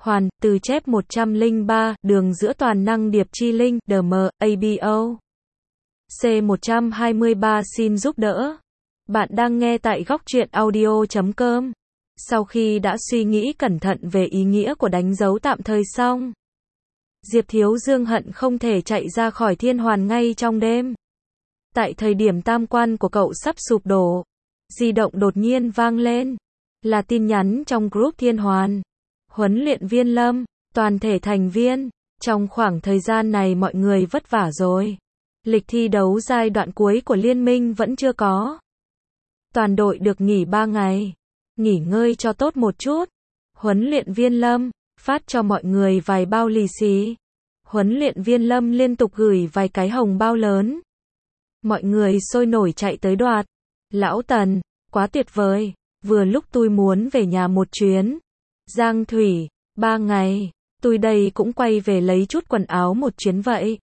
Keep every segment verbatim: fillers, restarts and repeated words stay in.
hoàn, từ chép một trăm lẻ ba, đường giữa toàn năng điệp chi linh, đê em, a bê o. C một trăm hai mươi ba xin giúp đỡ. Bạn đang nghe tại góc truyện audio chấm com. Sau khi đã suy nghĩ cẩn thận về ý nghĩa của đánh dấu tạm thời xong, Diệp Thiếu Dương hận không thể chạy ra khỏi thiên hoàn ngay trong đêm. Tại thời điểm tam quan của cậu sắp sụp đổ, di động đột nhiên vang lên. Là tin nhắn trong group thiên hoàn. Huấn luyện viên Lâm, toàn thể thành viên, trong khoảng thời gian này mọi người vất vả rồi. Lịch thi đấu giai đoạn cuối của liên minh vẫn chưa có. Toàn đội được nghỉ ba ngày. Nghỉ ngơi cho tốt một chút. Huấn luyện viên Lâm phát cho mọi người vài bao lì xì. Huấn luyện viên Lâm liên tục gửi vài cái hồng bao lớn. Mọi người sôi nổi chạy tới đoạt. Lão Tần, quá tuyệt vời. Vừa lúc tôi muốn về nhà một chuyến. Giang Thủy, ba ngày. Tôi đây cũng quay về lấy chút quần áo một chuyến vậy.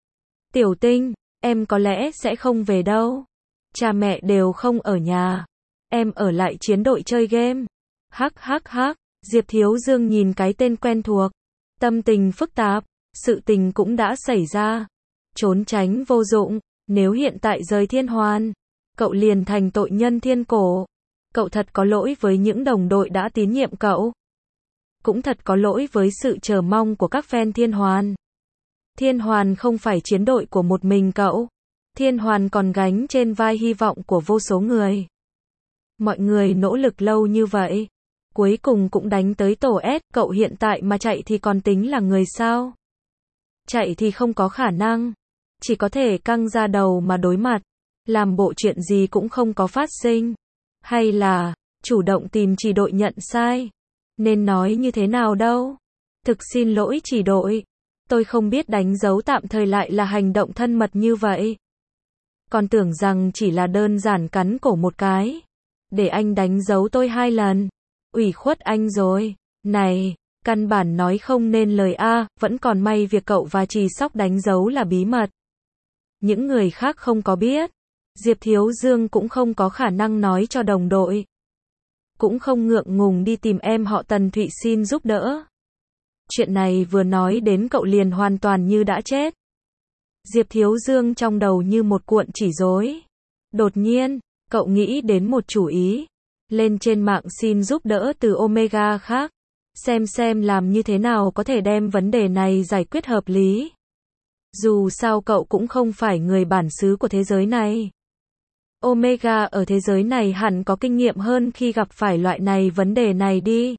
Tiểu Tinh, em có lẽ sẽ không về đâu. Cha mẹ đều không ở nhà. Em ở lại chiến đội chơi game. Hắc hắc hắc. Diệp Thiếu Dương nhìn cái tên quen thuộc. Tâm tình phức tạp. Sự tình cũng đã xảy ra. Trốn tránh vô dụng. Nếu hiện tại rời thiên hoàn, cậu liền thành tội nhân thiên cổ. Cậu thật có lỗi với những đồng đội đã tín nhiệm cậu. Cũng thật có lỗi với sự chờ mong của các fan thiên hoàn. Thiên hoàn không phải chiến đội của một mình cậu. Thiên hoàn còn gánh trên vai hy vọng của vô số người. Mọi người nỗ lực lâu như vậy, cuối cùng cũng đánh tới tổ S. Cậu hiện tại mà chạy thì còn tính là người sao? Chạy thì không có khả năng. Chỉ có thể căng ra đầu mà đối mặt. Làm bộ chuyện gì cũng không có phát sinh. Hay là chủ động tìm chỉ đội nhận sai. Nên nói như thế nào đâu. Thực xin lỗi chỉ đội. Tôi không biết đánh dấu tạm thời lại là hành động thân mật như vậy. Còn tưởng rằng chỉ là đơn giản cắn cổ một cái. Để anh đánh dấu tôi hai lần. Ủy khuất anh rồi. Này, căn bản nói không nên lời a, vẫn còn may việc cậu và Trì Sóc đánh dấu là bí mật. Những người khác không có biết. Diệp Thiếu Dương cũng không có khả năng nói cho đồng đội. Cũng không ngượng ngùng đi tìm em họ Tần Thụy xin giúp đỡ. Chuyện này vừa nói đến cậu liền hoàn toàn như đã chết. Diệp Thiếu Dương trong đầu như một cuộn chỉ rối. Đột nhiên, cậu nghĩ đến một chủ ý. Lên trên mạng xin giúp đỡ từ Omega khác. Xem xem làm như thế nào có thể đem vấn đề này giải quyết hợp lý. Dù sao cậu cũng không phải người bản xứ của thế giới này. Omega ở thế giới này hẳn có kinh nghiệm hơn khi gặp phải loại này vấn đề này đi.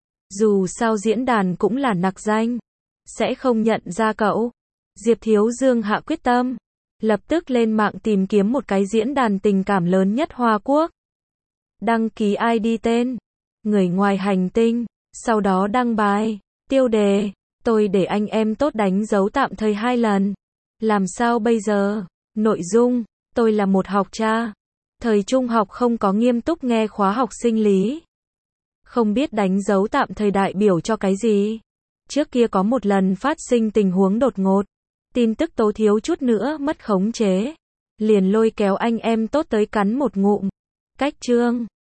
Dù sao diễn đàn cũng là nặc danh. Sẽ không nhận ra cậu. Diệp Thiếu Dương hạ quyết tâm. Lập tức lên mạng tìm kiếm một cái diễn đàn tình cảm lớn nhất Hoa Quốc. Đăng ký i đê tên. Người ngoài hành tinh. Sau đó đăng bài. Tiêu đề. Tôi để anh em tốt đánh dấu tạm thời hai lần. Làm sao bây giờ? Nội dung. Tôi là một học cha. Thời trung học không có nghiêm túc nghe khóa học sinh lý. Không biết đánh dấu tạm thời đại biểu cho cái gì. Trước kia có một lần phát sinh tình huống đột ngột. Tin tức tố thiếu chút nữa mất khống chế. Liền lôi kéo anh em tốt tới cắn một ngụm. Cách chương.